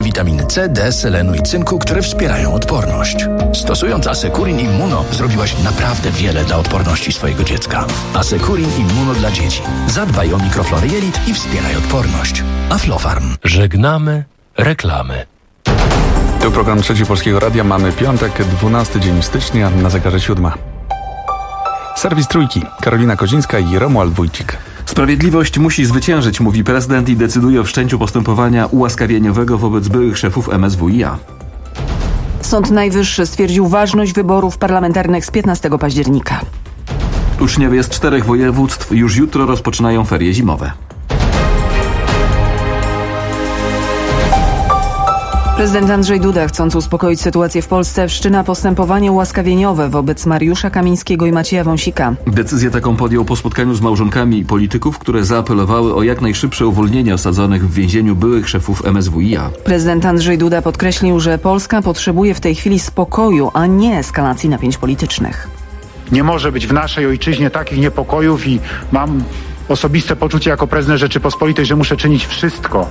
witaminy C, D, selenu i cynku, które wspierają odporność. Stosując Asekurin Immuno zrobiłaś naprawdę wiele dla odporności swojego dziecka. Asekurin Immuno dla dzieci. Zadbaj o mikroflorę jelit i wspieraj odporność. Aflofarm. Żegnamy reklamy. To program Trzeci Polskiego Radia. Mamy piątek, 12 dzień stycznia, na zegarze 7. Serwis Trójki. Karolina Kozińska i Romuald Wójcik. Sprawiedliwość musi zwyciężyć, mówi prezydent i decyduje o wszczęciu postępowania ułaskawieniowego wobec byłych szefów MSWiA. Sąd Najwyższy stwierdził ważność wyborów parlamentarnych z 15 października. Uczniowie z 4 województw już jutro rozpoczynają ferie zimowe. Prezydent Andrzej Duda, chcąc uspokoić sytuację w Polsce, wszczyna postępowanie ułaskawieniowe wobec Mariusza Kamińskiego i Macieja Wąsika. Decyzję taką podjął po spotkaniu z małżonkami polityków, które zaapelowały o jak najszybsze uwolnienie osadzonych w więzieniu byłych szefów MSWiA. Prezydent Andrzej Duda podkreślił, że Polska potrzebuje w tej chwili spokoju, a nie eskalacji napięć politycznych. Nie może być w naszej ojczyźnie takich niepokojów i mam osobiste poczucie jako prezydent Rzeczypospolitej, że muszę czynić wszystko,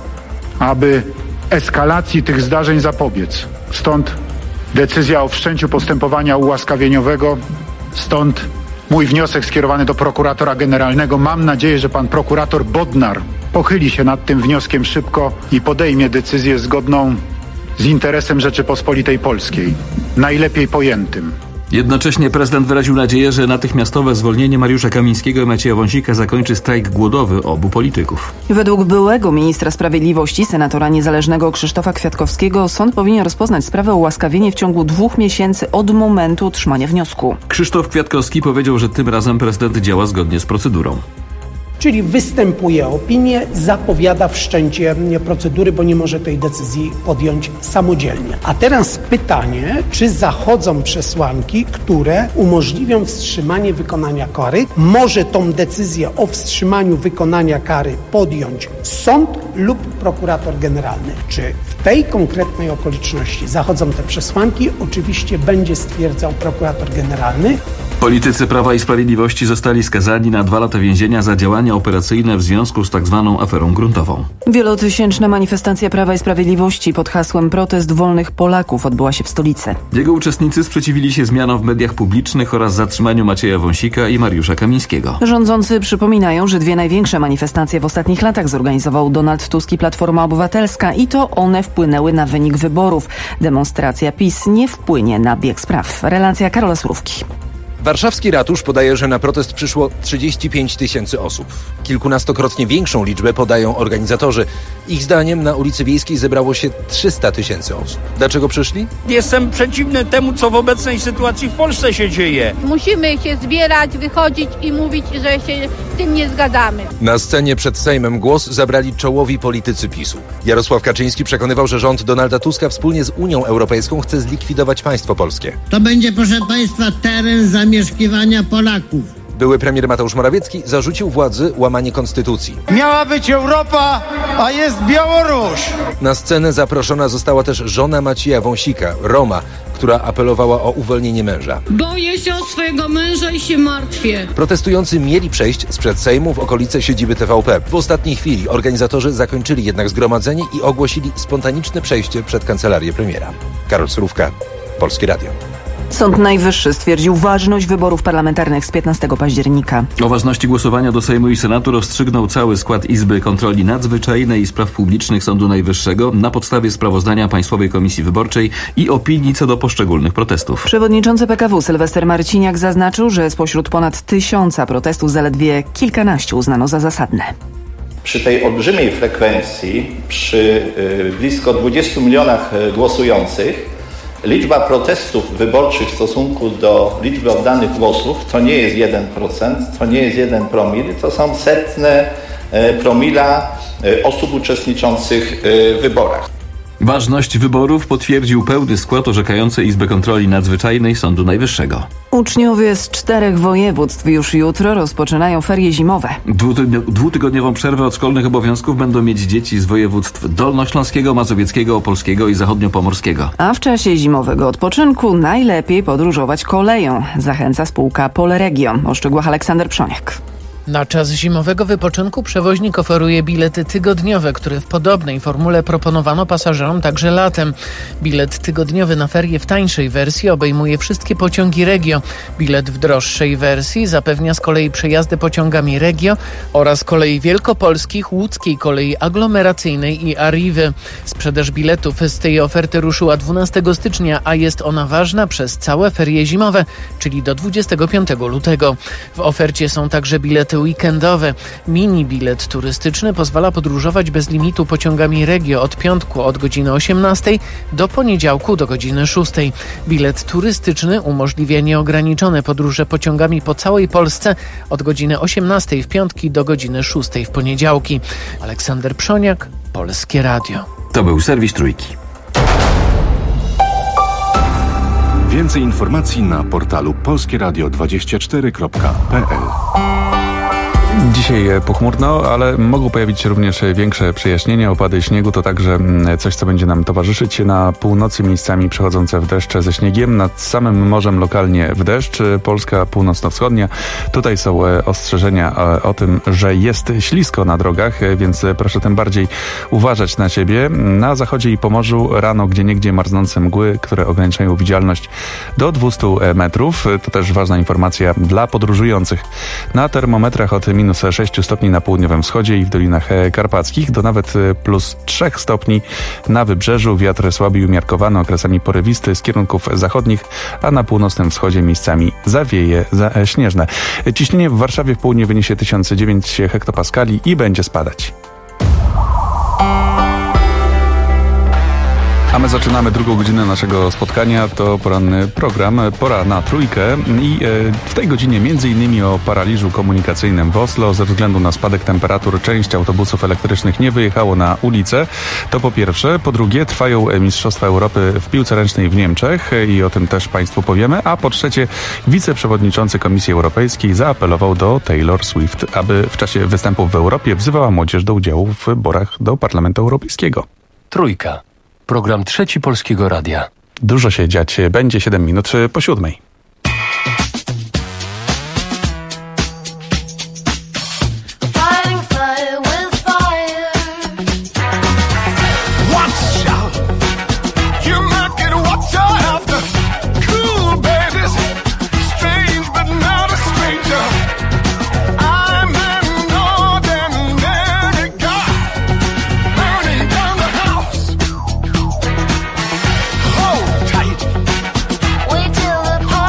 aby eskalacji tych zdarzeń zapobiec. Stąd decyzja o wszczęciu postępowania ułaskawieniowego, stąd mój wniosek skierowany do prokuratora generalnego. Mam nadzieję, że pan prokurator Bodnar pochyli się nad tym wnioskiem szybko i podejmie decyzję zgodną z interesem Rzeczypospolitej Polskiej, najlepiej pojętym. Jednocześnie prezydent wyraził nadzieję, że natychmiastowe zwolnienie Mariusza Kamińskiego i Macieja Wąsika zakończy strajk głodowy obu polityków. Według byłego ministra sprawiedliwości, senatora niezależnego Krzysztofa Kwiatkowskiego, sąd powinien rozpoznać sprawę o ułaskawienie w ciągu 2 miesięcy od momentu otrzymania wniosku. Krzysztof Kwiatkowski powiedział, że tym razem prezydent działa zgodnie z procedurą. Czyli występuje opinię, zapowiada wszczęcie procedury, bo nie może tej decyzji podjąć samodzielnie. A teraz pytanie, czy zachodzą przesłanki, które umożliwią wstrzymanie wykonania kary? Może tą decyzję o wstrzymaniu wykonania kary podjąć sąd lub prokurator generalny. Czy w tej konkretnej okoliczności zachodzą te przesłanki? Oczywiście będzie stwierdzał prokurator generalny. Politycy Prawa i Sprawiedliwości zostali skazani na 2 lata więzienia za działania operacyjne w związku z tzw. aferą gruntową. Wielotysięczna manifestacja Prawa i Sprawiedliwości pod hasłem Protest Wolnych Polaków odbyła się w stolicy. Jego uczestnicy sprzeciwili się zmianom w mediach publicznych oraz zatrzymaniu Macieja Wąsika i Mariusza Kamińskiego. Rządzący przypominają, że 2 największe manifestacje w ostatnich latach zorganizował Donald Tusk i Platforma Obywatelska i to one wpłynęły na wynik wyborów. Demonstracja PiS nie wpłynie na bieg spraw. Relacja Karola Surówki. Warszawski ratusz podaje, że na protest przyszło 35 000 osób. Kilkunastokrotnie większą liczbę podają organizatorzy. Ich zdaniem na ulicy Wiejskiej zebrało się 300 000 osób. Dlaczego przyszli? Jestem przeciwny temu, co w obecnej sytuacji w Polsce się dzieje. Musimy się zbierać, wychodzić i mówić, że się z tym nie zgadzamy. Na scenie przed Sejmem głos zabrali czołowi politycy PiS-u. Jarosław Kaczyński przekonywał, że rząd Donalda Tuska wspólnie z Unią Europejską chce zlikwidować państwo polskie. To będzie, proszę państwa, teren zamieszkiwania Polaków. Były premier Mateusz Morawiecki zarzucił władzy łamanie konstytucji. Miała być Europa, a jest Białoruś. Na scenę zaproszona została też żona Macieja Wąsika, Roma, która apelowała o uwolnienie męża. Boję się o swojego męża i się martwię. Protestujący mieli przejść sprzed Sejmu w okolice siedziby TVP. W ostatniej chwili organizatorzy zakończyli jednak zgromadzenie i ogłosili spontaniczne przejście przed kancelarię premiera. Karol Surówka, Polskie Radio. Sąd Najwyższy stwierdził ważność wyborów parlamentarnych z 15 października. O ważności głosowania do Sejmu i Senatu rozstrzygnął cały skład Izby Kontroli Nadzwyczajnej i Spraw Publicznych Sądu Najwyższego na podstawie sprawozdania Państwowej Komisji Wyborczej i opinii co do poszczególnych protestów. Przewodniczący PKW Sylwester Marciniak zaznaczył, że spośród ponad 1000 protestów zaledwie kilkanaście uznano za zasadne. Przy tej olbrzymiej frekwencji, przy blisko 20 milionach głosujących, liczba protestów wyborczych w stosunku do liczby oddanych głosów to nie jest 1%, to nie jest 1 promil, to są setne promila osób uczestniczących w wyborach. Ważność wyborów potwierdził pełny skład orzekający Izby Kontroli Nadzwyczajnej Sądu Najwyższego. Uczniowie z 4 województw już jutro rozpoczynają ferie zimowe. Dwutygodniową przerwę od szkolnych obowiązków będą mieć dzieci z województw dolnośląskiego, mazowieckiego, opolskiego i zachodniopomorskiego. A w czasie zimowego odpoczynku najlepiej podróżować koleją, zachęca spółka Polregio. O szczegółach Aleksander Przoniak. Na czas zimowego wypoczynku przewoźnik oferuje bilety tygodniowe, które w podobnej formule proponowano pasażerom także latem. Bilet tygodniowy na ferie w tańszej wersji obejmuje wszystkie pociągi Regio. Bilet w droższej wersji zapewnia z kolei przejazdy pociągami Regio oraz kolei wielkopolskich, łódzkiej kolei aglomeracyjnej i Arrivy. Sprzedaż biletów z tej oferty ruszyła 12 stycznia, a jest ona ważna przez całe ferie zimowe, czyli do 25 lutego. W ofercie są także bilety weekendowe. Mini bilet turystyczny pozwala podróżować bez limitu pociągami Regio od piątku od godziny 18 do poniedziałku do godziny 6. Bilet turystyczny umożliwia nieograniczone podróże pociągami po całej Polsce od godziny 18 w piątki do godziny 6 w poniedziałki. Aleksander Przoniak, Polskie Radio. To był serwis Trójki. Więcej informacji na portalu polskieradio24.pl. Dzisiaj pochmurno, ale mogą pojawić się również większe przejaśnienia. Opady śniegu to także coś, co będzie nam towarzyszyć. Na północy miejscami przechodzące w deszcz ze śniegiem, nad samym morzem lokalnie w deszcz. Polska północno-wschodnia. Tutaj są ostrzeżenia o tym, że jest ślisko na drogach, więc proszę tym bardziej uważać na siebie. Na zachodzie i Pomorzu rano gdzieniegdzie marznące mgły, które ograniczają widzialność do 200 metrów. To też ważna informacja dla podróżujących. Na termometrach od minus 6 stopni na południowym wschodzie i w Dolinach Karpackich do nawet plus 3 stopni na wybrzeżu. Wiatr słaby i umiarkowany, okresami porywisty z kierunków zachodnich, a na północnym wschodzie miejscami zawieje śnieżne. Ciśnienie w Warszawie w południe wyniesie 1009 hektopaskali i będzie spadać. A my zaczynamy drugą godzinę naszego spotkania. To poranny program Pora na Trójkę i w tej godzinie m.in. o paraliżu komunikacyjnym w Oslo. Ze względu na spadek temperatur część autobusów elektrycznych nie wyjechało na ulicę. To po pierwsze. Po drugie, trwają Mistrzostwa Europy w piłce ręcznej w Niemczech i o tym też Państwu powiemy. A po trzecie, wiceprzewodniczący Komisji Europejskiej zaapelował do Taylor Swift, aby w czasie występów w Europie wzywała młodzież do udziału w wyborach do Parlamentu Europejskiego. Trójka. Program Trzeci Polskiego Radia. Dużo się dziać będzie 7 minut po 7. Wait till the party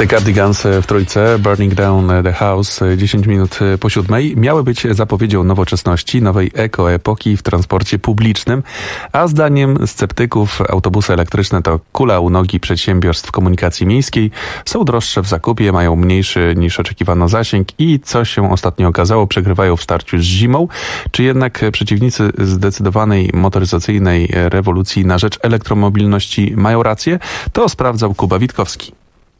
The Cardigans w trójce, Burning Down the House, 10 minut po 7. Miały być zapowiedzią nowoczesności, nowej ekoepoki w transporcie publicznym, a zdaniem sceptyków autobusy elektryczne to kula u nogi przedsiębiorstw komunikacji miejskiej, są droższe w zakupie, mają mniejszy niż oczekiwano zasięg i, co się ostatnio okazało, przegrywają w starciu z zimą. Czy jednak przeciwnicy zdecydowanej motoryzacyjnej rewolucji na rzecz elektromobilności mają rację? To sprawdzał Kuba Witkowski.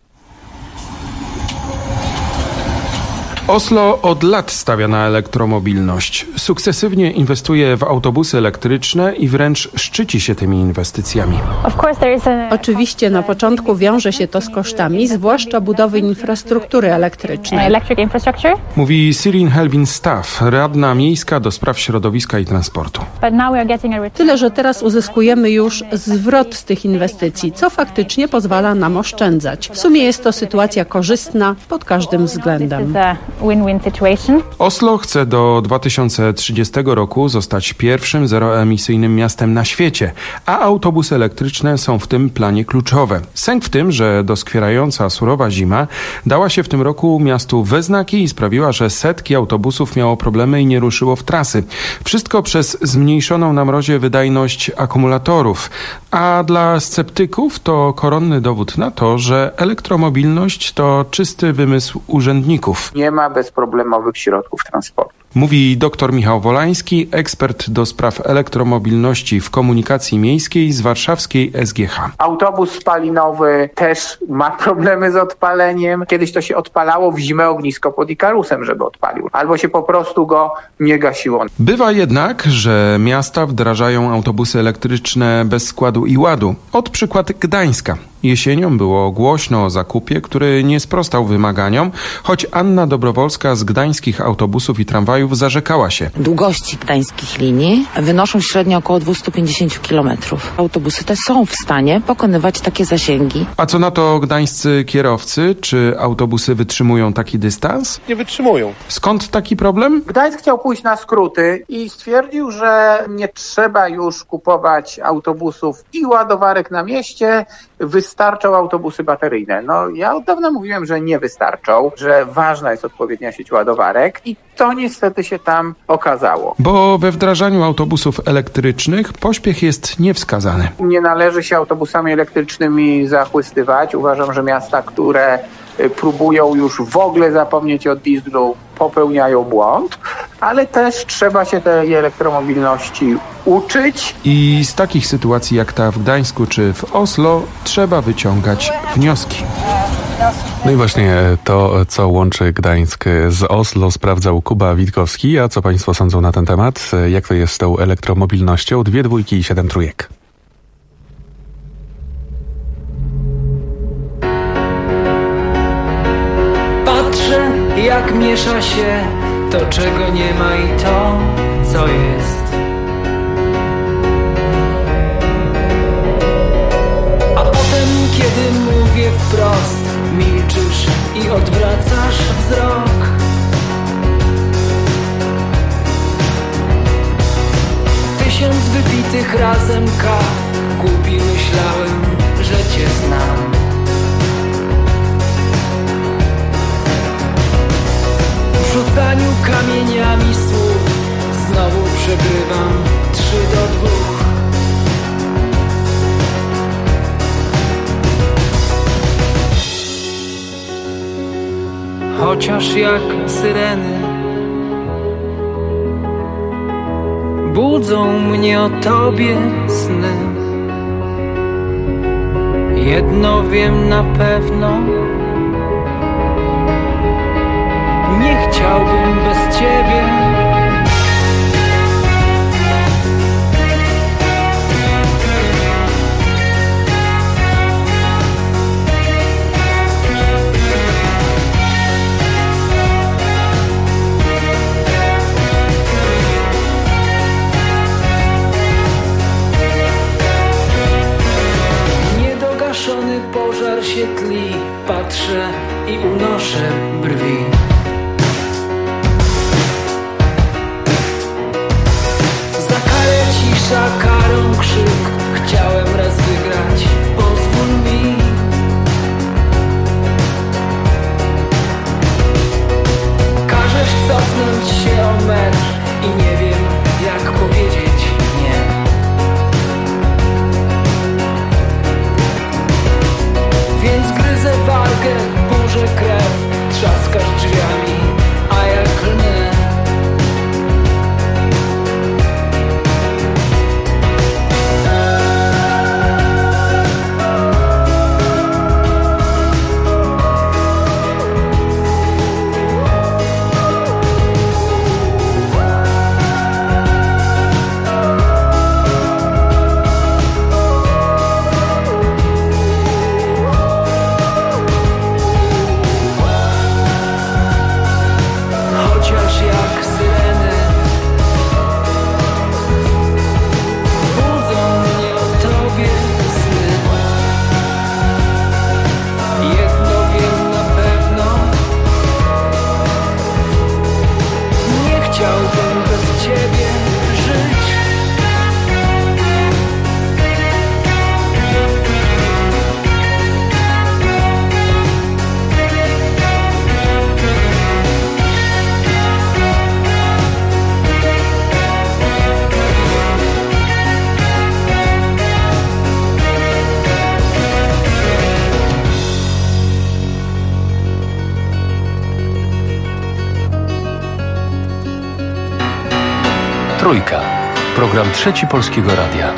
Oslo od lat stawia na elektromobilność. Sukcesywnie inwestuje w autobusy elektryczne i wręcz szczyci się tymi inwestycjami. Oczywiście na początku wiąże się to z kosztami, zwłaszcza budowy infrastruktury elektrycznej. Mówi Sirin Helbin-Staff, radna miejska do spraw środowiska i transportu. Tyle, że teraz uzyskujemy już zwrot z tych inwestycji, co faktycznie pozwala nam oszczędzać. W sumie jest to sytuacja korzystna pod każdym względem. Oslo chce do 2030 roku zostać pierwszym zeroemisyjnym miastem na świecie, a autobusy elektryczne są w tym planie kluczowe. Sęk w tym, że doskwierająca surowa zima dała się w tym roku miastu we znaki i sprawiła, że setki autobusów miało problemy i nie ruszyło w trasy. Wszystko przez zmniejszoną na mrozie wydajność akumulatorów. A dla sceptyków to koronny dowód na to, że elektromobilność to czysty wymysł urzędników. Nie ma bezproblemowych środków transportu. Mówi dr Michał Wolański, ekspert do spraw elektromobilności w komunikacji miejskiej z warszawskiej SGH. Autobus spalinowy też ma problemy z odpaleniem. Kiedyś to się odpalało w zimę ognisko pod Ikarusem, żeby odpalił. Albo się po prostu go nie gasiło. Bywa jednak, że miasta wdrażają autobusy elektryczne bez składu i ładu. Od przykład Gdańska. Jesienią było głośno o zakupie, który nie sprostał wymaganiom, choć Anna Dobrowolska z gdańskich autobusów i tramwajów zarzekała się. Długości gdańskich linii wynoszą średnio około 250 km. Autobusy te są w stanie pokonywać takie zasięgi. A co na to gdańscy kierowcy? Czy autobusy wytrzymują taki dystans? Nie wytrzymują. Skąd taki problem? Gdańsk chciał pójść na skróty i stwierdził, że nie trzeba już kupować autobusów i ładowarek na mieście, wystarczą autobusy bateryjne. No ja od dawna mówiłem, że nie wystarczą, że ważna jest odpowiednia sieć ładowarek i to niestety się tam okazało. Bo we wdrażaniu autobusów elektrycznych pośpiech jest niewskazany. Nie należy się autobusami elektrycznymi zachłystywać. Uważam, że miasta, które próbują już w ogóle zapomnieć o dieslu, popełniają błąd, ale też trzeba się tej elektromobilności uczyć. I z takich sytuacji jak ta w Gdańsku czy w Oslo trzeba wyciągać wnioski. No i właśnie to, co łączy Gdańsk z Oslo, sprawdzał Kuba Witkowski. A co państwo sądzą na ten temat? Jak to jest z tą elektromobilnością? 2 dwójki i 7 trójek. Patrzę, jak miesza się to, czego nie ma i to, co jest. A potem, kiedy mówię wprost, milczysz i odwracasz wzrok. Tysiąc wypitych razem kaw, głupi myślałem, że cię znam. W rzucaniu kamieniami słów znowu przegrywam 3-2. Chociaż jak syreny budzą mnie o tobie sny. Jedno wiem na pewno, nie chciałbym bez ciebie. Niedogaszony pożar się tli, patrzę i unoszę brwi. Cisza, karą krzyk, chciałem raz wygrać, pozwól mi. Trójka. Program Trzeci Polskiego Radia.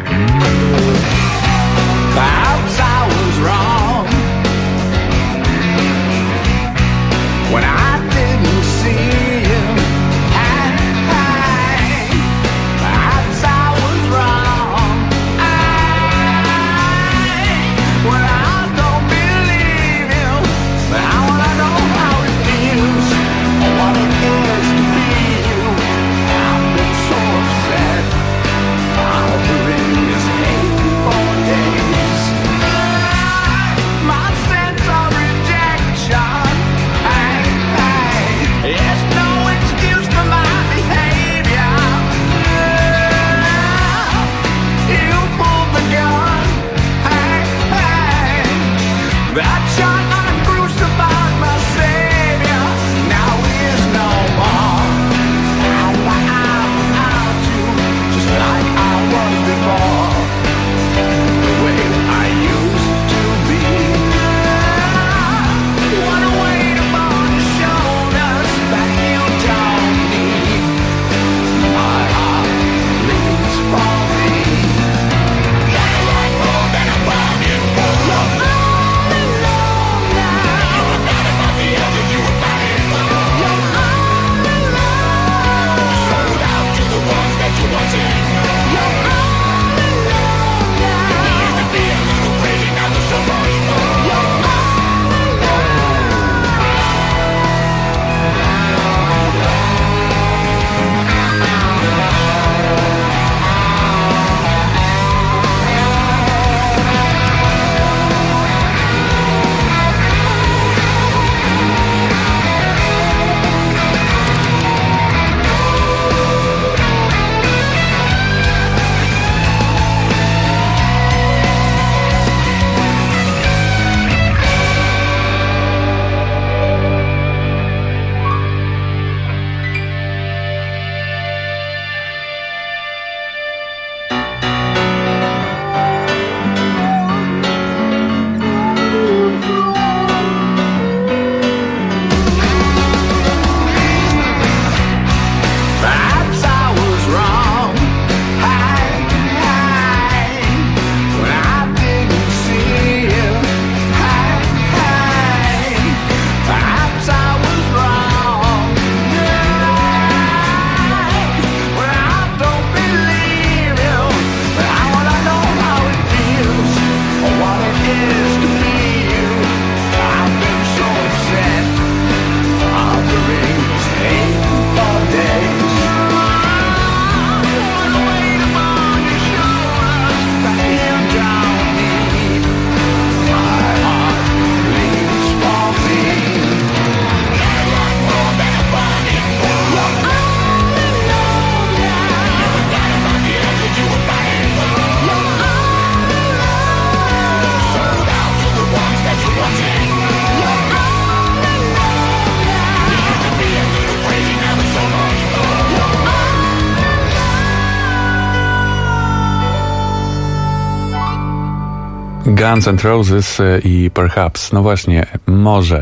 Guns N' Roses i Perhaps. No właśnie, może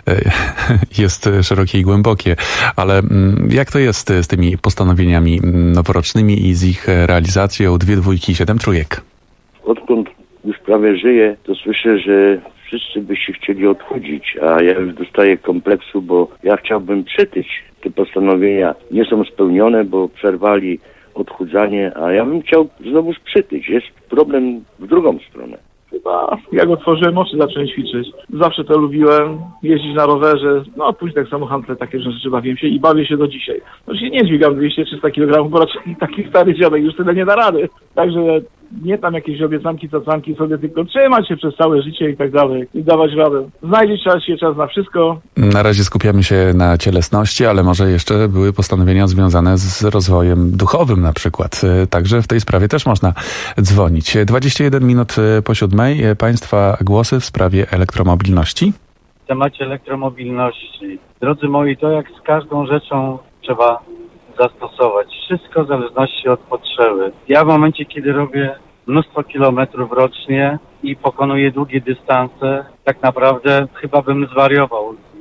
jest szerokie i głębokie, ale jak to jest z tymi postanowieniami noworocznymi i z ich realizacją? 2 dwójki, 7 trójek. Odkąd już prawie żyję, to słyszę, że wszyscy by się chcieli odchudzić, a ja już dostaję kompleksu, bo ja chciałbym przytyć. Te postanowienia nie są spełnione, bo przerwali odchudzanie, a ja bym chciał znowuż przytyć. Jest problem w drugą stronę. Chyba jak otworzyłem oczy, zacząłem ćwiczyć. Zawsze to lubiłem, jeździć na rowerze, no później tak samo handle, takie rzeczy bawiłem się i bawię się do dzisiaj. No się nie dźwigam 200-300 kg, bo raczej taki stary dziadek już tyle nie da rady. Także nie tam jakieś obiecanki, cacanki sobie, tylko trzymać się przez całe życie i tak dalej i dawać radę. Znajdzie czas na wszystko. Na razie skupiamy się na cielesności, ale może jeszcze były postanowienia związane z rozwojem duchowym na przykład. Także w tej sprawie też można dzwonić. 21 minut po 7. Państwa głosy w sprawie elektromobilności. W temacie elektromobilności. Drodzy moi, to jak z każdą rzeczą trzeba zastosować. Wszystko w zależności od potrzeby. Ja w momencie, kiedy robię mnóstwo kilometrów rocznie i pokonuję długie dystanse, tak naprawdę chyba bym zwariował.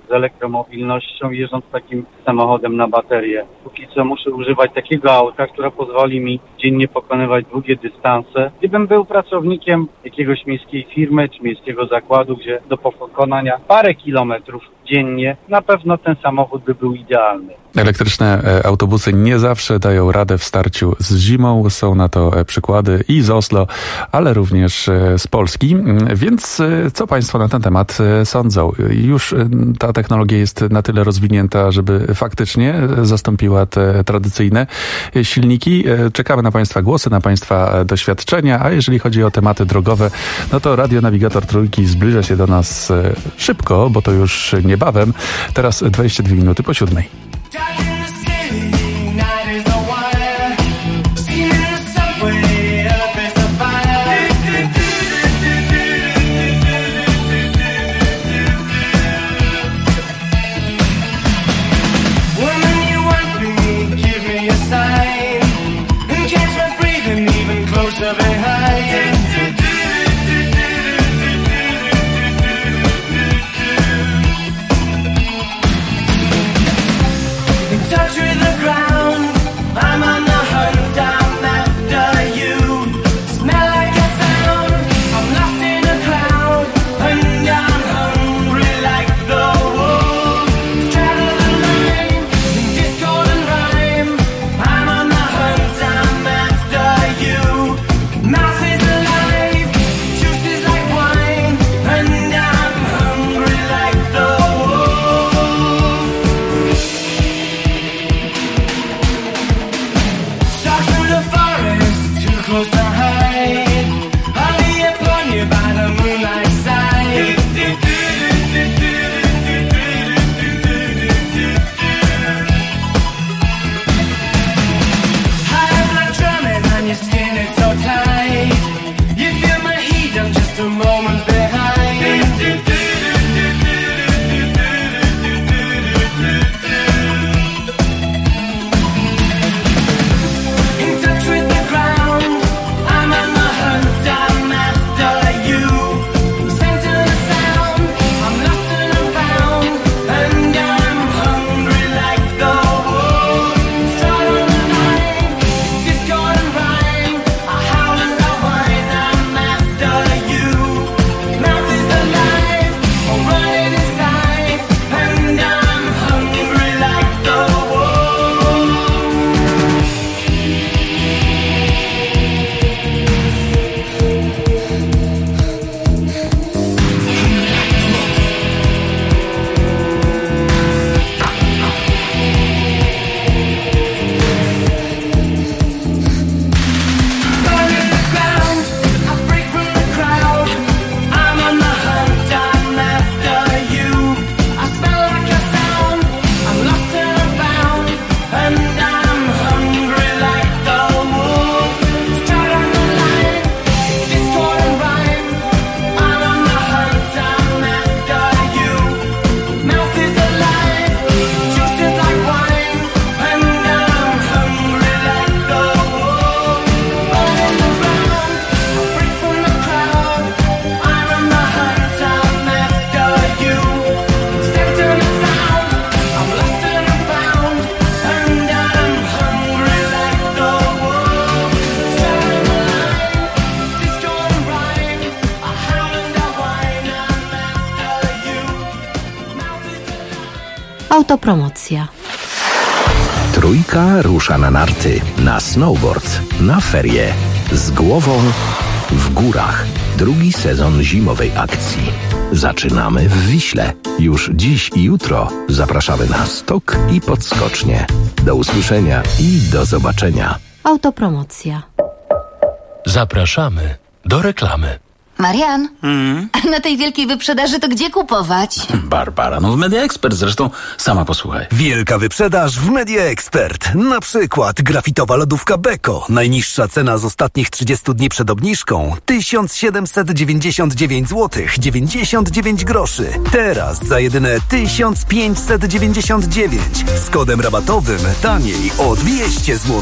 z elektromobilnością i jeżdżąc takim samochodem na baterię. Póki co muszę używać takiego auta, które pozwoli mi dziennie pokonywać długie dystanse. Gdybym był pracownikiem jakiegoś miejskiej firmy czy miejskiego zakładu, gdzie do pokonania parę kilometrów dziennie, na pewno ten samochód by był idealny. Elektryczne autobusy nie zawsze dają radę w starciu z zimą. Są na to przykłady i z Oslo, ale również z Polski. Więc co Państwo na ten temat sądzą? Już ta technologia jest na tyle rozwinięta, żeby faktycznie zastąpiła te tradycyjne silniki. Czekamy na Państwa głosy, na Państwa doświadczenia, a jeżeli chodzi o tematy drogowe, no to Radio Navigator Trójki zbliża się do nas szybko, bo to już niebawem. Teraz 22 minuty po 7. Autopromocja. Trójka rusza na narty, na snowboard, na ferie. Z głową w górach. Drugi sezon zimowej akcji. Zaczynamy w Wiśle. Już dziś i jutro zapraszamy na stok i podskocznie. Do usłyszenia i do zobaczenia. Autopromocja. Zapraszamy do reklamy. Marian, na tej wielkiej wyprzedaży to gdzie kupować? Barbara, no w Media Expert, zresztą sama posłuchaj. Wielka wyprzedaż w Media Expert. Na przykład grafitowa lodówka Beko. Najniższa cena z ostatnich 30 dni przed obniżką 1799 zł 99 groszy. Teraz za jedyne 1599 z kodem rabatowym taniej o 200 zł.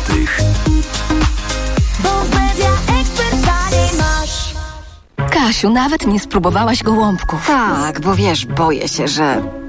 Kasiu, nawet nie spróbowałaś gołąbków. Tak, bo wiesz, boję się, że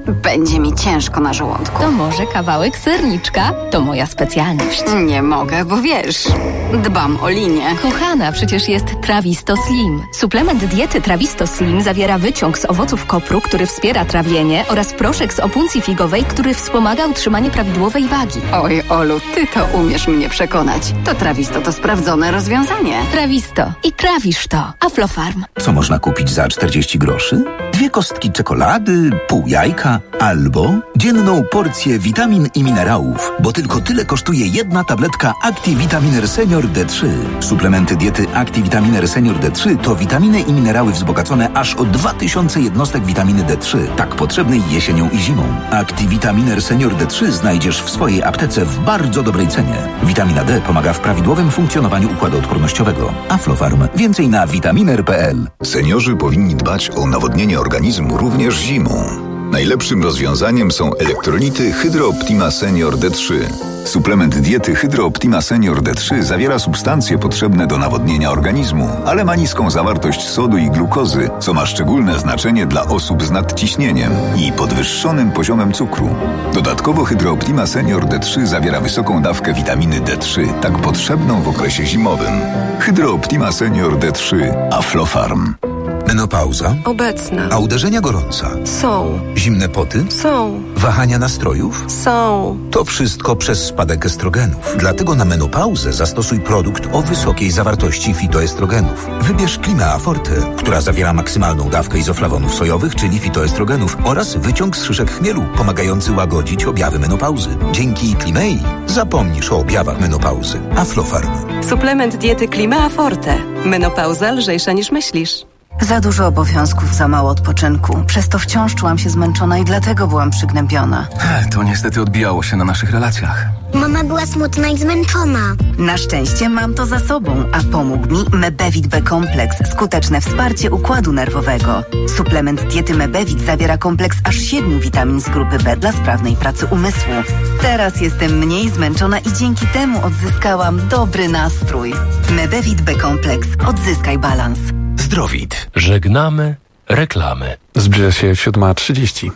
będzie mi ciężko na żołądku. To może kawałek serniczka? To moja specjalność. Nie mogę, bo wiesz, dbam o linię. Kochana, przecież jest Trawisto Slim. Suplement diety Trawisto Slim zawiera wyciąg z owoców kopru, który wspiera trawienie, oraz proszek z opuncji figowej, który wspomaga utrzymanie prawidłowej wagi. Oj, Olu, ty to umiesz mnie przekonać. To Trawisto to sprawdzone rozwiązanie. Trawisto. I trawisz to. Aflofarm. Co można kupić za 40 groszy? 2 kostki czekolady, pół jajka albo dzienną porcję witamin i minerałów, bo tylko tyle kosztuje jedna tabletka Activitaminer Senior D3. Suplementy diety Activitaminer Senior D3 to witaminy i minerały wzbogacone aż o 2000 jednostek witaminy D3, tak potrzebnej jesienią i zimą. Activitaminer Senior D3 znajdziesz w swojej aptece w bardzo dobrej cenie. Witamina D pomaga w prawidłowym funkcjonowaniu układu odpornościowego. Aflofarm. Więcej na vitaminer.pl. Seniorzy powinni dbać o nawodnienie organizmu również zimą. Najlepszym rozwiązaniem są elektrolity Hydro Optima Senior D3. Suplement diety Hydro Optima Senior D3 zawiera substancje potrzebne do nawodnienia organizmu, ale ma niską zawartość sodu i glukozy, co ma szczególne znaczenie dla osób z nadciśnieniem i podwyższonym poziomem cukru. Dodatkowo Hydro Optima Senior D3 zawiera wysoką dawkę witaminy D3, tak potrzebną w okresie zimowym. Hydro Optima Senior D3. Aflofarm. Menopauza? Obecna. A uderzenia gorąca? Są. Zimne poty? Są. Wahania nastrojów? Są. To wszystko przez spadek estrogenów. Dlatego na menopauzę zastosuj produkt o wysokiej zawartości fitoestrogenów. Wybierz Klimea Forte, która zawiera maksymalną dawkę izoflawonów sojowych, czyli fitoestrogenów, oraz wyciąg z szyszek chmielu, pomagający łagodzić objawy menopauzy. Dzięki Klimei zapomnisz o objawach menopauzy. Aflofarm. Suplement diety Klimea Forte. Menopauza lżejsza niż myślisz. Za dużo obowiązków, za mało odpoczynku. Przez to wciąż czułam się zmęczona i dlatego byłam przygnębiona. To niestety odbijało się na naszych relacjach. Mama była smutna i zmęczona. Na szczęście mam to za sobą, a pomógł mi Mebevit B-kompleks, skuteczne wsparcie układu nerwowego. Suplement diety Mebevit zawiera kompleks aż 7 witamin z grupy B dla sprawnej pracy umysłu. Teraz jestem mniej zmęczona i dzięki temu odzyskałam dobry nastrój. Mebevit B-kompleks. Odzyskaj balans. Zdrowit. Żegnamy reklamy. Zbliża się 7:30.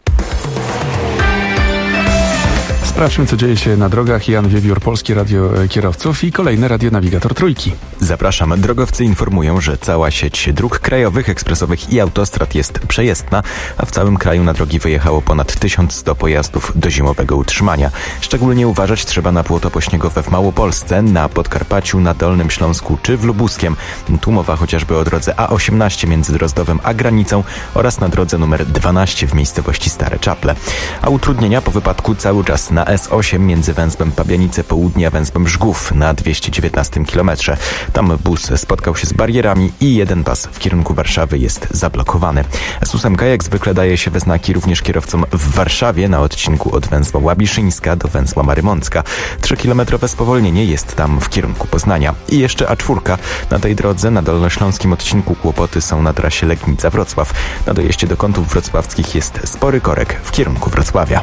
Sprawdźmy, co dzieje się na drogach. Jan Wiewiór, Polskie Radio Kierowców i kolejny radionawigator Trójki. Zapraszam. Drogowcy informują, że cała sieć dróg krajowych, ekspresowych i autostrad jest przejezdna, a w całym kraju na drogi wyjechało ponad 1100 pojazdów do zimowego utrzymania. Szczególnie uważać trzeba na płoto pośniegowe w Małopolsce, na Podkarpaciu, na Dolnym Śląsku czy w Lubuskiem. Tu mowa chociażby o drodze A18 między Drozdowem a granicą oraz na drodze numer 12 w miejscowości Stare Czaple. A utrudnienia po wypadku cały czas na S8 między węzłem Pabianice Południe a węzłem Żgów na 219 km. Tam bus spotkał się z barierami i jeden pas w kierunku Warszawy jest zablokowany. S8 jak zwykle daje się we znaki również kierowcom w Warszawie na odcinku od węzła Łabiszyńska do węzła Marymącka. 3-kilometrowe spowolnienie jest tam w kierunku Poznania. I jeszcze A4. Na tej drodze na dolnośląskim odcinku kłopoty są na trasie Legnica-Wrocław. Na dojeździe do kątów wrocławskich jest spory korek w kierunku Wrocławia.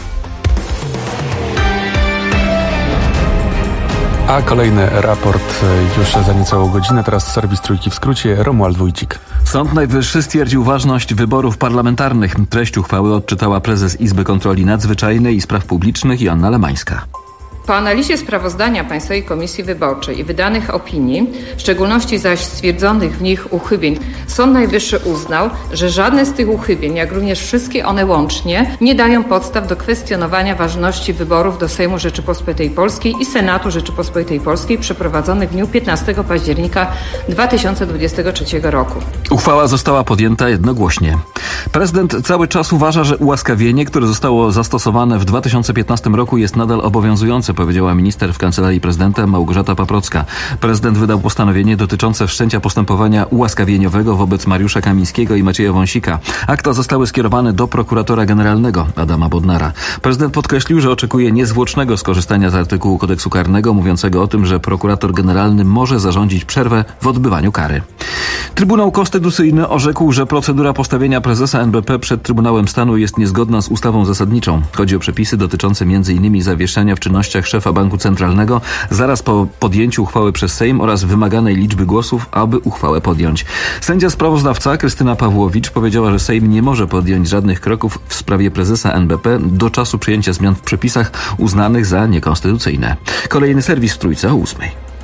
A kolejny raport już za niecałą godzinę. Teraz serwis Trójki w skrócie. Romuald Wójcik. Sąd Najwyższy stwierdził ważność wyborów parlamentarnych. Treść uchwały odczytała prezes Izby Kontroli Nadzwyczajnej i Spraw Publicznych Joanna Lemańska. Po analizie sprawozdania Państwowej Komisji Wyborczej i wydanych opinii, w szczególności zaś stwierdzonych w nich uchybień, Sąd Najwyższy uznał, że żadne z tych uchybień, jak również wszystkie one łącznie, nie dają podstaw do kwestionowania ważności wyborów do Sejmu Rzeczypospolitej Polskiej i Senatu Rzeczypospolitej Polskiej przeprowadzonych w dniu 15 października 2023 roku. Uchwała została podjęta jednogłośnie. Prezydent cały czas uważa, że ułaskawienie, które zostało zastosowane w 2015 roku, jest nadal obowiązujące, powiedziała minister w Kancelarii Prezydenta Małgorzata Paprocka. Prezydent wydał postanowienie dotyczące wszczęcia postępowania ułaskawieniowego wobec Mariusza Kamińskiego i Macieja Wąsika. Akta zostały skierowane do prokuratora generalnego Adama Bodnara. Prezydent podkreślił, że oczekuje niezwłocznego skorzystania z artykułu kodeksu karnego mówiącego o tym, że prokurator generalny może zarządzić przerwę w odbywaniu kary. Trybunał Konstytucyjny orzekł, że procedura postawienia prezesa NBP przed Trybunałem Stanu jest niezgodna z ustawą zasadniczą. Chodzi o przepisy dotyczące m.in. zawieszania w czynnościach wypowiedziach szefa Banku Centralnego zaraz po podjęciu uchwały przez Sejm oraz wymaganej liczby głosów, aby uchwałę podjąć. Sędzia sprawozdawca Krystyna Pawłowicz powiedziała, że Sejm nie może podjąć żadnych kroków w sprawie prezesa NBP do czasu przyjęcia zmian w przepisach uznanych za niekonstytucyjne. Kolejny serwis w Trójce o 8:00.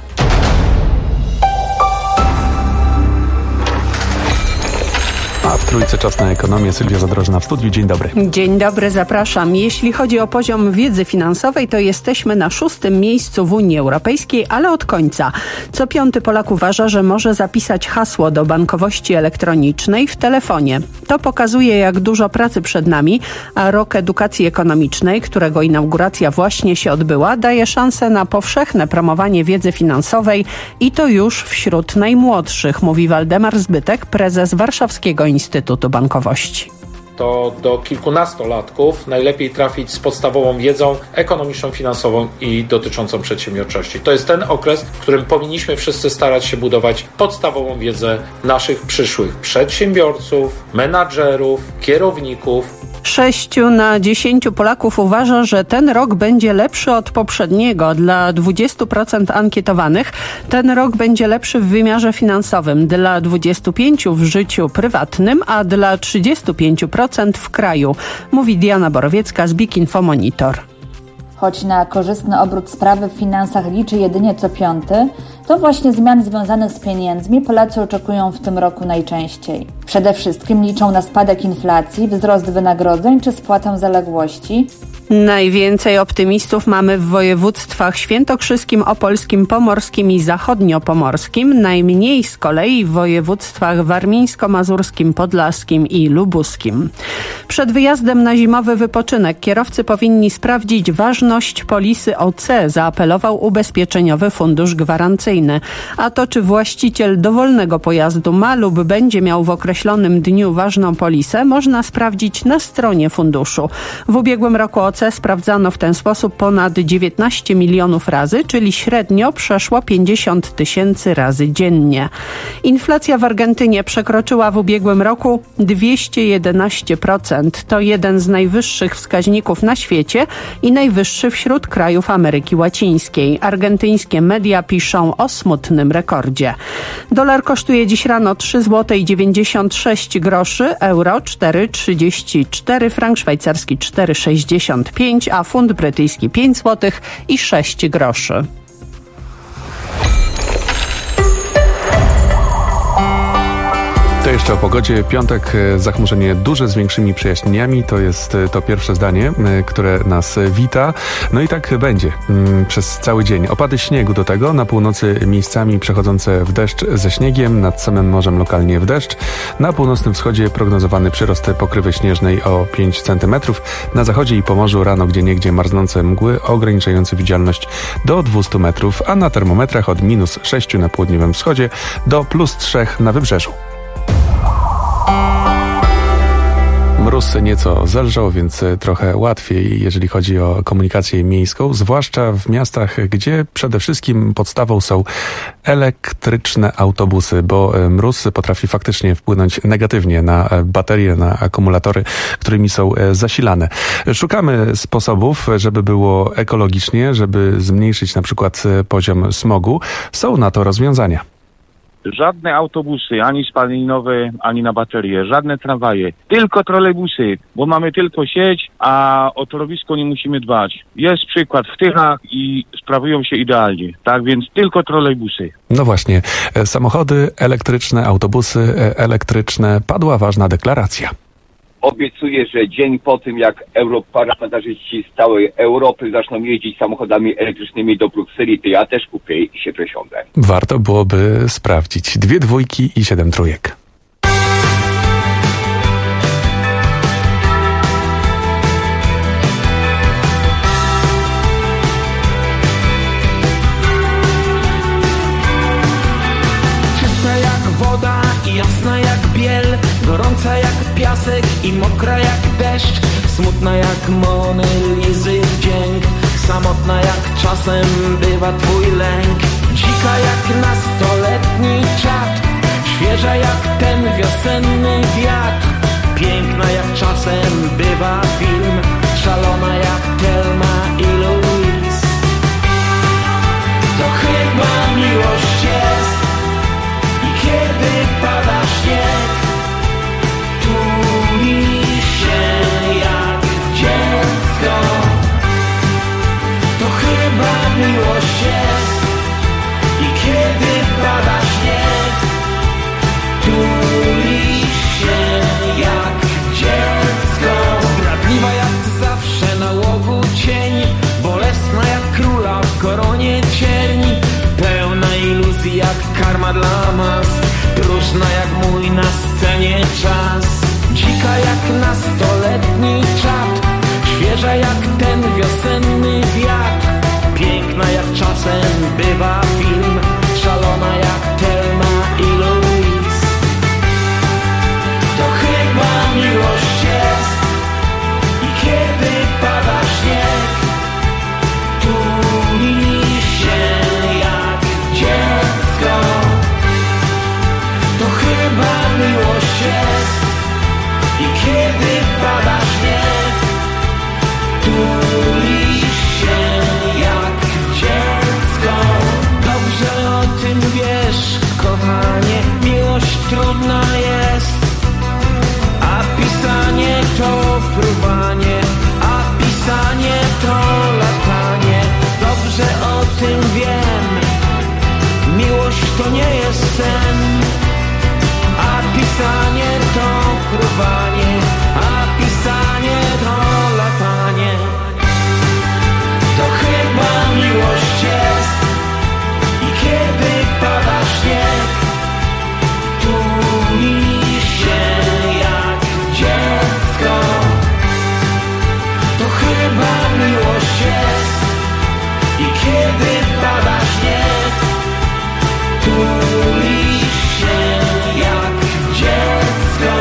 A w Trójce czas na ekonomię. Sylwia Zadrożna w studiu. Dzień dobry. Dzień dobry, zapraszam. Jeśli chodzi o poziom wiedzy finansowej, to jesteśmy na 6. miejscu w Unii Europejskiej, ale od końca. Co 5. Polak uważa, że może zapisać hasło do bankowości elektronicznej w telefonie. To pokazuje, jak dużo pracy przed nami, a rok edukacji ekonomicznej, którego inauguracja właśnie się odbyła, daje szansę na powszechne promowanie wiedzy finansowej i to już wśród najmłodszych, mówi Waldemar Zbytek, prezes Warszawskiego Instytutu Bankowości. To do kilkunastolatków najlepiej trafić z podstawową wiedzą ekonomiczną, finansową i dotyczącą przedsiębiorczości. To jest ten okres, w którym powinniśmy wszyscy starać się budować podstawową wiedzę naszych przyszłych przedsiębiorców, menadżerów, kierowników. 6 na 10 Polaków uważa, że ten rok będzie lepszy od poprzedniego. Dla 20% ankietowanych ten rok będzie lepszy w wymiarze finansowym, dla 25% w życiu prywatnym, a dla 35% w kraju, mówi Diana Borowiecka z BIK Info Monitor. Choć na korzystny obrót sprawy w finansach liczy jedynie co 5, to właśnie zmian związanych z pieniędzmi Polacy oczekują w tym roku najczęściej. Przede wszystkim liczą na spadek inflacji, wzrost wynagrodzeń czy spłatę zaległości. Najwięcej optymistów mamy w województwach świętokrzyskim, opolskim, pomorskim i zachodniopomorskim. Najmniej z kolei w województwach warmińsko-mazurskim, podlaskim i lubuskim. Przed wyjazdem na zimowy wypoczynek kierowcy powinni sprawdzić ważność polisy OC, zaapelował Ubezpieczeniowy Fundusz Gwarancyjny. A to, czy właściciel dowolnego pojazdu ma lub będzie miał w określonym dniu ważną polisę, można sprawdzić na stronie funduszu. W ubiegłym roku OC sprawdzano w ten sposób ponad 19 milionów razy, czyli średnio przeszło 50 000 razy dziennie. Inflacja w Argentynie przekroczyła w ubiegłym roku 211%. To jeden z najwyższych wskaźników na świecie i najwyższy wśród krajów Ameryki Łacińskiej. Argentyńskie media piszą o smutnym rekordzie. Dolar kosztuje dziś rano 3,96 zł, euro 4,34, frank szwajcarski 4,65, a funt brytyjski 5 zł i 6 groszy. To jeszcze o pogodzie. Piątek, zachmurzenie duże z większymi przejaśnieniami. To jest to pierwsze zdanie, które nas wita. No i tak będzie przez cały dzień. Opady śniegu do tego, na północy miejscami przechodzące w deszcz ze śniegiem, nad samym morzem lokalnie w deszcz. Na północnym wschodzie prognozowany przyrost pokrywy śnieżnej o 5 cm. Na zachodzie i Pomorzu rano gdzieniegdzie marznące mgły ograniczające widzialność do 200 metrów, a na termometrach od -6 na południowym wschodzie do +3 na wybrzeżu. Mróz nieco zelżał, więc trochę łatwiej, jeżeli chodzi o komunikację miejską, zwłaszcza w miastach, gdzie przede wszystkim podstawą są elektryczne autobusy, bo mróz potrafi faktycznie wpłynąć negatywnie na baterie, na akumulatory, którymi są zasilane. Szukamy sposobów, żeby było ekologicznie, żeby zmniejszyć na przykład poziom smogu. Są na to rozwiązania. Żadne autobusy, ani spalinowe, ani na baterie, żadne tramwaje, tylko trolejbusy, bo mamy tylko sieć, a o torowisko nie musimy dbać. Jest przykład w Tychach i sprawują się idealnie, tak więc tylko trolejbusy. No właśnie, samochody elektryczne, autobusy elektryczne, padła ważna deklaracja. Obiecuję, że dzień po tym, jak europarlamentarzyści z całej Europy zaczną jeździć samochodami elektrycznymi do Brukseli, to ja też kupię i się przesiądę. Warto byłoby sprawdzić. 2 dwójki i 7 trójek. Czysta jak woda i jasna jak biel, gorąca jak piasek i mokra jak deszcz, smutna jak Mony Lizy dźwięk, samotna jak czasem bywa twój lęk, dzika jak nastoletni czad, świeża jak ten wiosenny wiatr, piękna jak czasem bywa film, szalona jak Thelma i Louise. Bystra jak ten wiosenny wiatr, piękna jak czasem bywa film, szalona jak Thelma i Louise. To chyba miłość jest i kiedy pada śnieg, tuli się jak dziecko. To chyba miłość jest i kiedy pada śnieg, tuli się jak dziecko. Dobrze o tym wiesz, kochanie, miłość trudna jest, a pisanie to fruwanie, a pisanie to latanie. Dobrze o tym wiem, miłość to nie jest sen, a pisanie to fruwanie, a pisanie to latanie. To chyba miłość jest i kiedy pada śnieg, tuli się jak dziecko. To chyba miłość jest i kiedy pada śnieg, tuli się jak dziecko.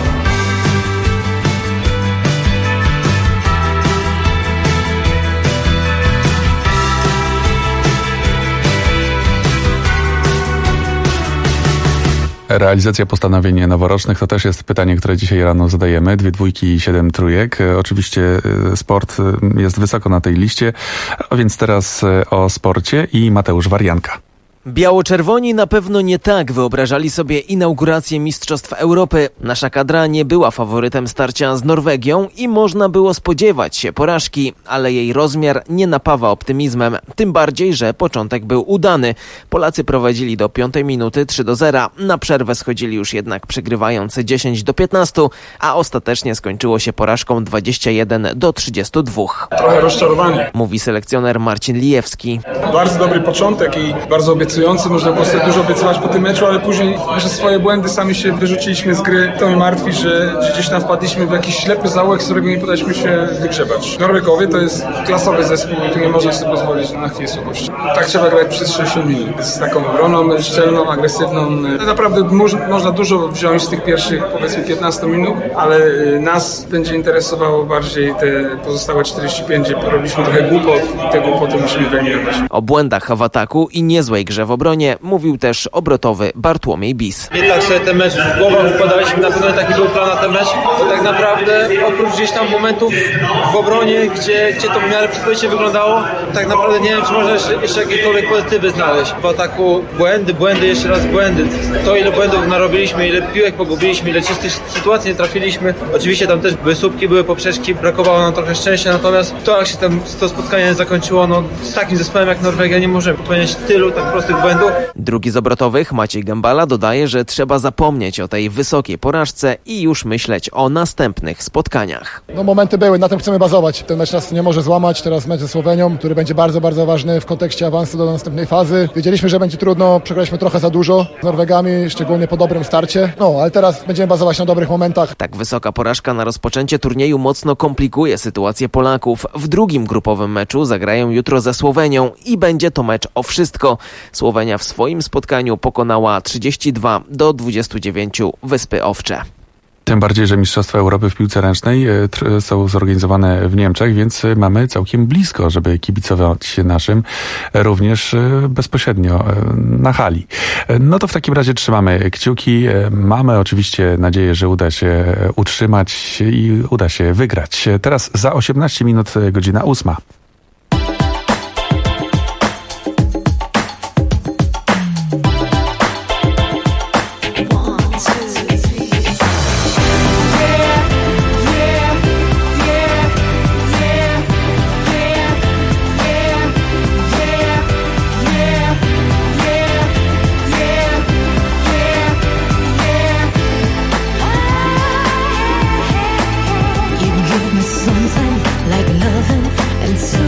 Realizacja postanowień noworocznych to też jest pytanie, które dzisiaj rano zadajemy. 2 dwójki i 7 trójek. Oczywiście sport jest wysoko na tej liście, a więc teraz o sporcie i Mateusz Warianka. Biało-czerwoni na pewno nie tak wyobrażali sobie inaugurację Mistrzostw Europy. Nasza kadra nie była faworytem starcia z Norwegią i można było spodziewać się porażki, ale jej rozmiar nie napawa optymizmem. Tym bardziej, że początek był udany. Polacy prowadzili do 5 minuty 3-0. Na przerwę schodzili już jednak przegrywając 10-15, a ostatecznie skończyło się porażką 21-32. Trochę rozczarowanie, mówi selekcjoner Marcin Lijewski. Bardzo dobry początek i bardzo obiecujący. Można było sobie dużo obiecywać po tym meczu, ale później przez swoje błędy sami się wyrzuciliśmy z gry. To mnie martwi, że gdzieś tam wpadliśmy w jakiś ślepy zaułek, z którego nie podaliśmy się wygrzebać. Norwegowie to jest klasowy zespół i tu nie można sobie pozwolić na chwilę słabości. Tak trzeba grać przez 60 minut. Z taką obroną szczelną, agresywną. Naprawdę można dużo wziąć z tych pierwszych, powiedzmy, 15 minut, ale nas będzie interesowało bardziej te pozostałe 45, gdzie porobiliśmy trochę głupot i te głupoty musimy wyeliminować. O błędach w ataku i niezłej grze w obronie mówił też obrotowy Bartłomiej Bis. Nie tak sobie ten mecz w głowach układaliśmy, na pewno taki był plan na ten mecz, bo tak naprawdę oprócz gdzieś tam momentów w obronie, gdzie to w miarę przyzwoicie wyglądało, tak naprawdę nie wiem, czy można jeszcze jakiekolwiek pozytywy znaleźć. W ataku błędy, jeszcze raz błędy. To ile błędów narobiliśmy, ile piłek pogubiliśmy, ile czystych sytuacji nie trafiliśmy. Oczywiście tam też były słupki, były poprzeczki, brakowało nam trochę szczęścia, natomiast to jak się to spotkanie zakończyło, z takim zespołem jak Norwegia nie możemy popełniać tylu tak prostych błędów. Drugi z obrotowych, Maciej Gębala, dodaje, że trzeba zapomnieć o tej wysokiej porażce i już myśleć o następnych spotkaniach. Momenty były, na tym chcemy bazować. Ten mecz nas nie może złamać. Teraz mecz ze Słowenią, który będzie bardzo, bardzo ważny w kontekście awansu do następnej fazy. Wiedzieliśmy, że będzie trudno, przegraliśmy trochę za dużo z Norwegami, szczególnie po dobrym starcie. Ale teraz będziemy bazować na dobrych momentach. Tak wysoka porażka na rozpoczęcie turnieju mocno komplikuje sytuację Polaków. W drugim grupowym meczu zagrają jutro ze Słowenią i będzie to mecz o wszystko. Słowenia w swoim spotkaniu pokonała 32-29 Wyspy Owcze. Tym bardziej, że Mistrzostwa Europy w piłce ręcznej są zorganizowane w Niemczech, więc mamy całkiem blisko, żeby kibicować naszym również bezpośrednio na hali. No to w takim razie trzymamy kciuki. Mamy oczywiście nadzieję, że uda się utrzymać i uda się wygrać. Teraz za 18 minut godzina 8. Something like loving and so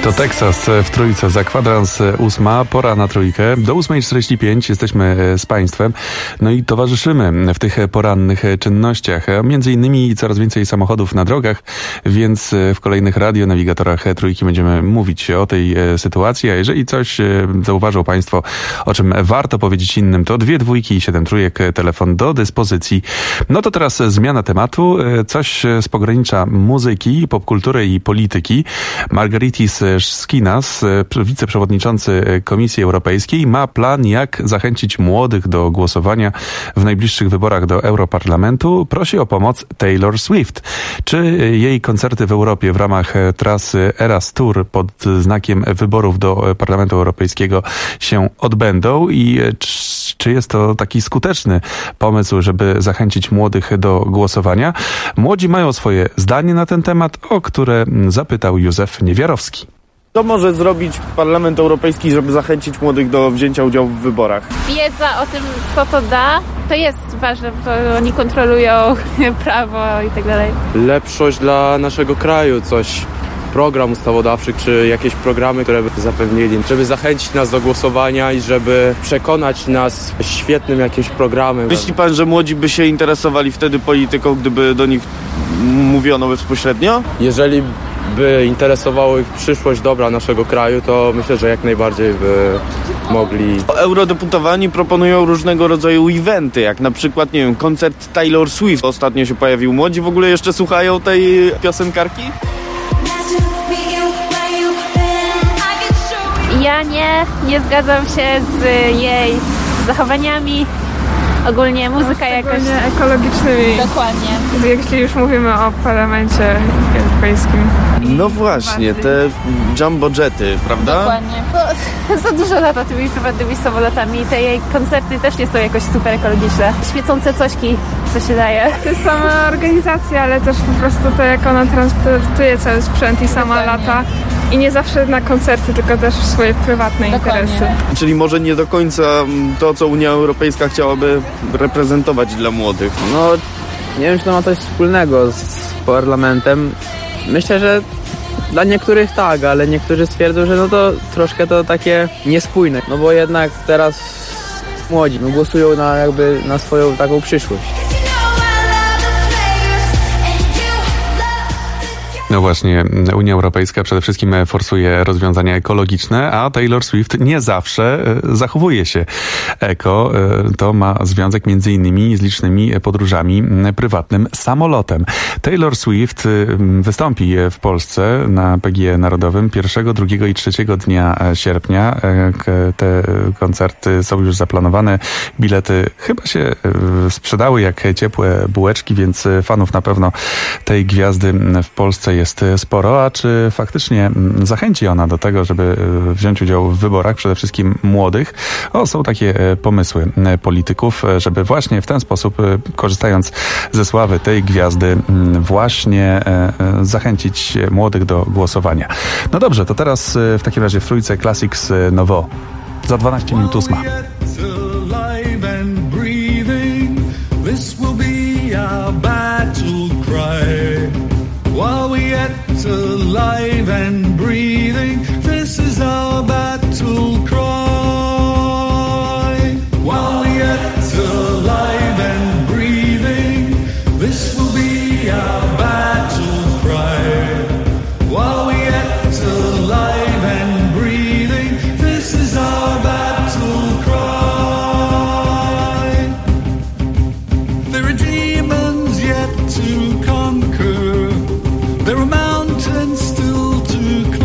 To Teksas w Trójce za kwadrans 8, pora na trójkę. Do 8:45 jesteśmy z Państwem, no i towarzyszymy w tych porannych czynnościach. Między innymi coraz więcej samochodów na drogach, więc w kolejnych radionawigatorach trójki będziemy mówić o tej sytuacji, a jeżeli coś zauważą Państwo, o czym warto powiedzieć innym, to 2 dwójki i 7 trójek, telefon do dyspozycji. No to teraz zmiana tematu, coś z pogranicza muzyki, popkultury i polityki. Margaritis Skinas, wiceprzewodniczący Komisji Europejskiej, ma plan, jak zachęcić młodych do głosowania w najbliższych wyborach do Europarlamentu. Prosi o pomoc Taylor Swift. Czy jej koncerty w Europie w ramach trasy Eras Tour pod znakiem wyborów do Parlamentu Europejskiego się odbędą i czy jest to taki skuteczny pomysł, żeby zachęcić młodych do głosowania? Młodzi mają swoje zdanie na ten temat, o które zapytał Józef Niewiarowski. Co może zrobić Parlament Europejski, żeby zachęcić młodych do wzięcia udziału w wyborach? Wiedza o tym, co to da, to jest ważne, bo oni kontrolują prawo i tak dalej. Lepszość dla naszego kraju, program ustawodawczy, czy jakieś programy, które by zapewnili, żeby zachęcić nas do głosowania i żeby przekonać nas świetnym jakimś programem. Myśli pan, że młodzi by się interesowali wtedy polityką, gdyby do nich mówiono bezpośrednio? Jeżeli by interesowało ich przyszłość dobra naszego kraju, to myślę, że jak najbardziej by mogli. Eurodeputowani proponują różnego rodzaju eventy, jak na przykład, nie wiem, koncert Taylor Swift. Ostatnio się pojawił. Młodzi w ogóle jeszcze słuchają tej piosenkarki? Ja nie zgadzam się z jej zachowaniami. Ogólnie muzyka jakoś ekologicznymi. Dokładnie. Jeśli już mówimy o Parlamencie Europejskim. No właśnie, te jumbo jety, prawda? Dokładnie. Bo za dużo lata tymi prywatnymi samolotami. Te jej koncerty też nie są jakoś super ekologiczne. Świecące cośki, co się daje. To jest sama organizacja, ale też po prostu to, jak ona transportuje cały sprzęt i sama lata. I nie zawsze na koncerty, tylko też w swoje prywatne interesy. Czyli może nie do końca to, co Unia Europejska chciałaby reprezentować dla młodych. No, nie wiem, czy to ma coś wspólnego z parlamentem. Myślę, że dla niektórych tak, ale niektórzy stwierdzą, że no to troszkę to takie niespójne. No bo jednak teraz młodzi głosują na swoją taką przyszłość. No właśnie, Unia Europejska przede wszystkim forsuje rozwiązania ekologiczne, a Taylor Swift nie zawsze zachowuje się eko. To ma związek między innymi z licznymi podróżami prywatnym samolotem. Taylor Swift wystąpi w Polsce na PGE Narodowym 1, 2 i 3 dnia sierpnia. Te koncerty są już zaplanowane. Bilety chyba się sprzedały jak ciepłe bułeczki, więc fanów na pewno tej gwiazdy w Polsce jest sporo. A czy faktycznie zachęci ona do tego, żeby wziąć udział w wyborach, przede wszystkim młodych? Są takie pomysły polityków, żeby właśnie w ten sposób, korzystając ze sławy tej gwiazdy, właśnie zachęcić młodych do głosowania. No dobrze, to teraz w takim razie w Trójce Classics Nowo. Za 12 minut 8. While we're yet alive and breathing, this is our battle cry. While we're yet alive and breathing, this will be our battle cry. While we're yet alive and breathing, this is our battle cry. There are demons yet to conquer. There are mountains still to climb.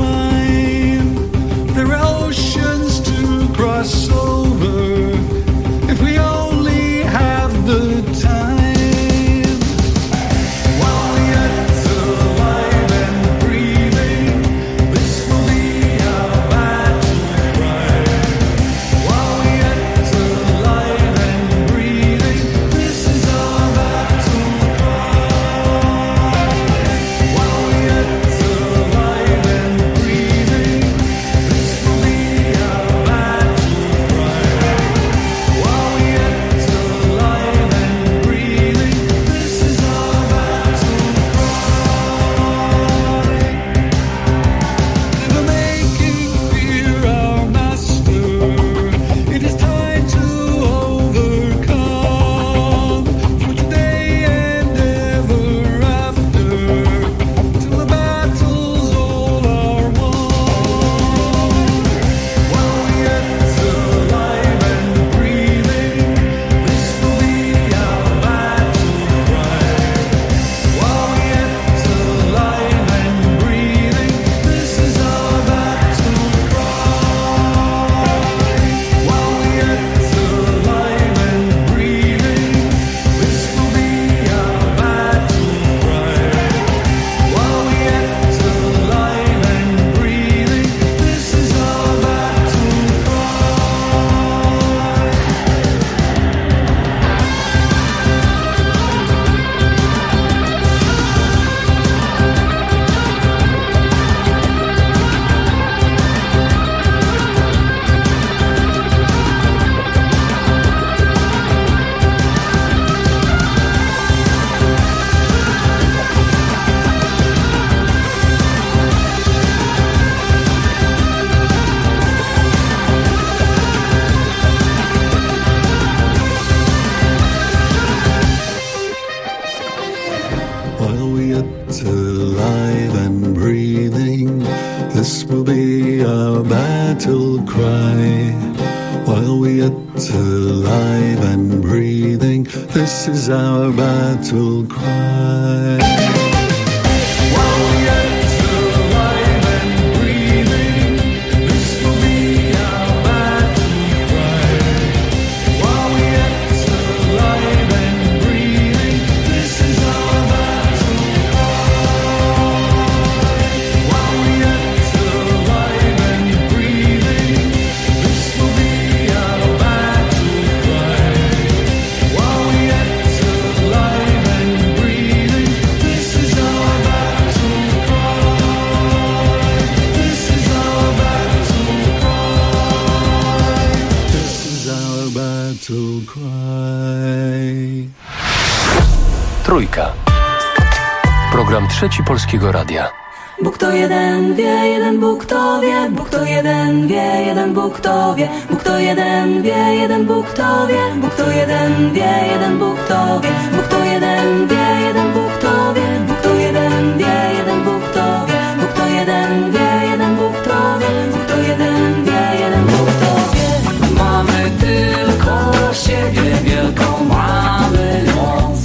battle cry. While we yet alive and breathing, this is our battle cry. While we yet alive and breathing, this will be our battle cry. While we yet alive and breathing, this is our battle cry. While we yet alive and breathing, this will be our battle cry. While we yet alive and breathing, this is our battle cry. This is our battle cry. This is our battle cry. Trójka. Program Trzeci Polskiego Radia. Bóg to jeden wie, jeden Bóg to wie. Bóg to jeden wie, jeden Bóg to wie. Bóg to jeden wie, jeden Bóg to wie. Bóg to jeden wie, jeden Bóg to wie. Bóg to jeden wie, jeden Bóg to wie. Bóg to jeden wie, jeden Bóg to wie. Bóg to jeden wie, jeden Bóg to wie. Bóg to jeden wie, jeden Bóg to wie. Mamy tylko siebie, wielką mamy moc.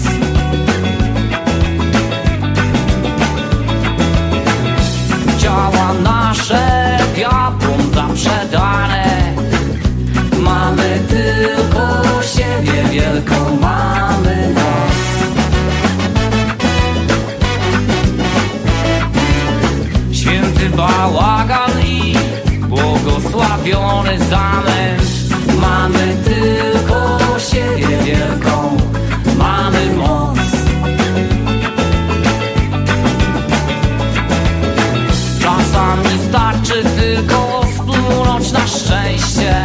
Działa nasze wiatrom zawsze dane. Mamy tylko siebie, wielką mamy moc. Święty bałagan i błogosławiony zamęt. Mamy tylko siebie, wielką mamy moc. Czasami starczy tylko splunąć na szczęście.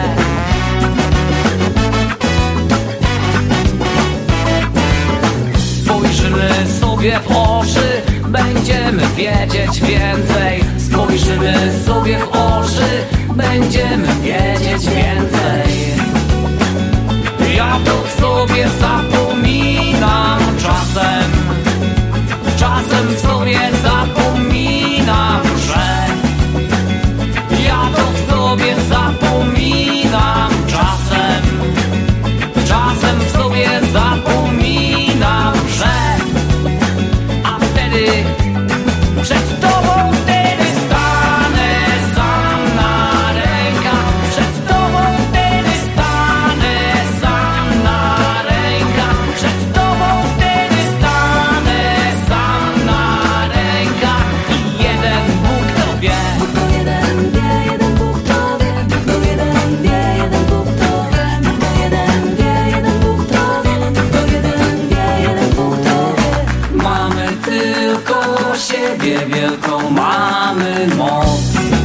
Spojrzymy sobie w oczy, będziemy wiedzieć więcej. Spojrzymy sobie w oczy, będziemy wiedzieć więcej. Ja to sobie zapominam czasem. Czasem sobie zapominam, że ja to sobie zapominam czasem. Czasem sobie zapominam, że a wtedy przed tobą wtedy stanę sam na rękach. Przed tobą wtedy stanę sam na rękach. Przed tobą wtedy stanę sam na rękach. I jeden Bóg to wie. Bóg to jeden wie, jeden Bóg to wie. Bóg to jeden wie, jeden Bóg to wie. Bóg to jeden wie, jeden Bóg to wie. Bóg to jeden wie, jeden Bóg to wie. Mamy tylko siebie, wielką mamy moc.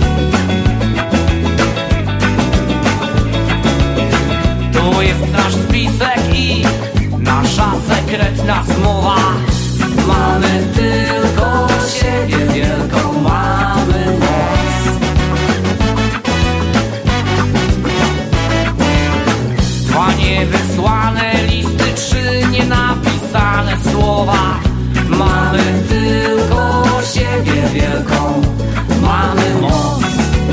To jest nasz spisek i nasza sekretna zmowa. Mamy tylko siebie, wielką mamy moc. Dwa niewysłane listy, trzy nienapisane słowa. Mamy tylko siebie, wielką mamy moc.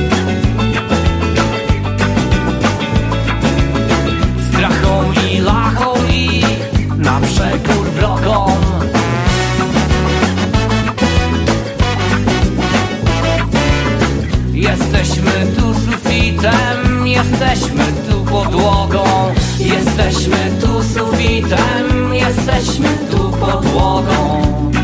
Strachom i lachom i na przekór wrogom. Jesteśmy tu sufitem, jesteśmy tu podłogą. Jesteśmy tu sufitem, jesteśmy tu podłogą.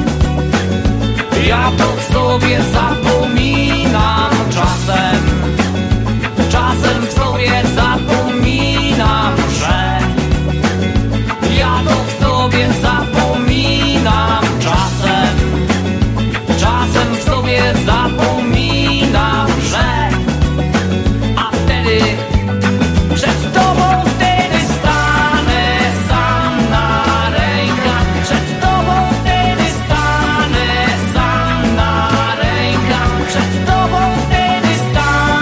Ja to sobie zapominam czasem. Czasem sobie zapominam, że ja to sobie zapominam czasem. Czasem sobie zapominam, że a wtedy przed tobą wtedy stanę sam na rękach. Przed tobą wtedy stanę sam na rękach. Przed tobą wtedy stanę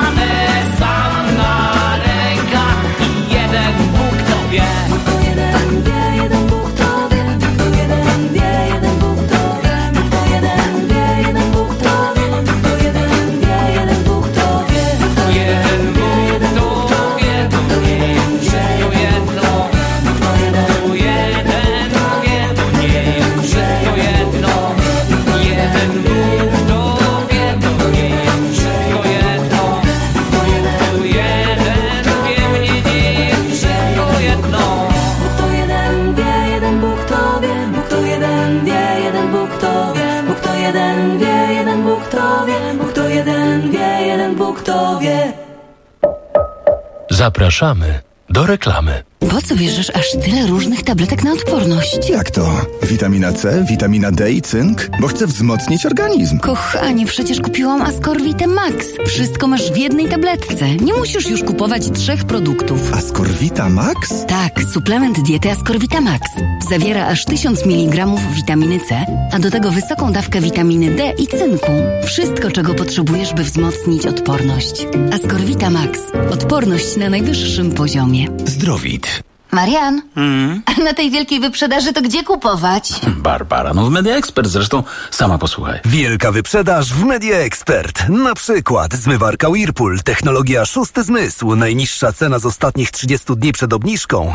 Zapraszamy do reklamy. Po co bierzesz aż tyle różnych tabletek na odporność? Jak to? Witamina C, witamina D i cynk? Bo chcę wzmocnić organizm. Kochanie, przecież kupiłam Ascorvitę Max. Wszystko masz w jednej tabletce. Nie musisz już kupować 3 produktów. Ascorvita Max? Tak, suplement diety Ascorvita Max. Zawiera aż 1000 mg witaminy C, a do tego wysoką dawkę witaminy D i cynku. Wszystko, czego potrzebujesz, by wzmocnić odporność. Ascorvita Max. Odporność na najwyższym poziomie. Zdrowit. Marian, a na tej wielkiej wyprzedaży to gdzie kupować? Barbara, w Media Expert, zresztą sama posłuchaj. Wielka wyprzedaż w Media Expert. Na przykład zmywarka Whirlpool, technologia 6. zmysł. Najniższa cena z ostatnich 30 dni przed obniżką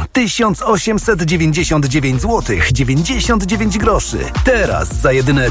1899 zł 99 groszy. Teraz za jedyne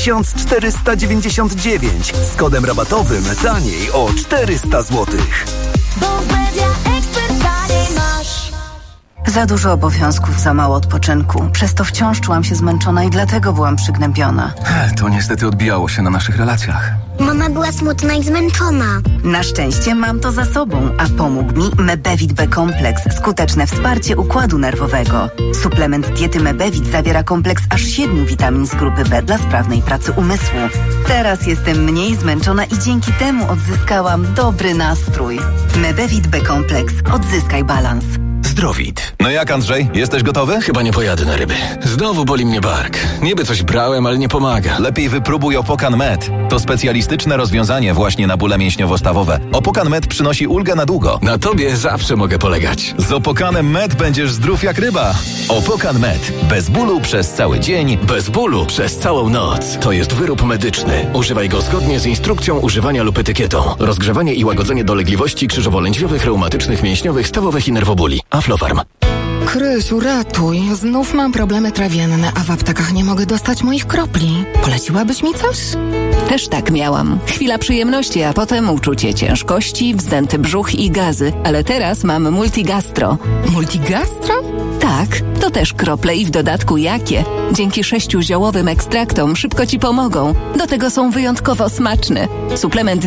1499 z kodem rabatowym taniej o 400 zł. Bo w Media Expert taniej masz. Za dużo obowiązków, za mało odpoczynku. Przez to wciąż czułam się zmęczona i dlatego byłam przygnębiona. To niestety odbijało się na naszych relacjach. Mama była smutna i zmęczona. Na szczęście mam to za sobą, a pomógł mi Mebevit B-kompleks. Skuteczne wsparcie układu nerwowego. Suplement diety Mebevit zawiera kompleks aż 7 witamin z grupy B dla sprawnej pracy umysłu. Teraz jestem mniej zmęczona i dzięki temu odzyskałam dobry nastrój. Mebevit B-kompleks. Odzyskaj balans. Zdrowit. No jak, Andrzej? Jesteś gotowy? Chyba nie pojadę na ryby. Znowu boli mnie bark. Niby coś brałem, ale nie pomaga. Lepiej wypróbuj Opokan Med. To specjalistyczne rozwiązanie właśnie na bóle mięśniowo-stawowe. Opokan Med przynosi ulgę na długo. Na tobie zawsze mogę polegać. Z Opokanem Med będziesz zdrów jak ryba. Opokan Med. Bez bólu przez cały dzień. Bez bólu przez całą noc. To jest wyrób medyczny. Używaj go zgodnie z instrukcją używania lub etykietą. Rozgrzewanie i łagodzenie dolegliwości krzyżowo-lędźwiowych, reumatycznych, mięśniowych, stawowych i nerwobóli. Aflofarm. Krysiu, ratuj. Znów mam problemy trawienne, a w aptekach nie mogę dostać moich kropli. Poleciłabyś mi coś? Też tak miałam. Chwila przyjemności, a potem uczucie ciężkości, wzdęty brzuch i gazy. Ale teraz mam Multigastro. Multigastro? Tak, to też krople i w dodatku jakie. Dzięki 6 ziołowym ekstraktom szybko ci pomogą. Do tego są wyjątkowo smaczne. Suplement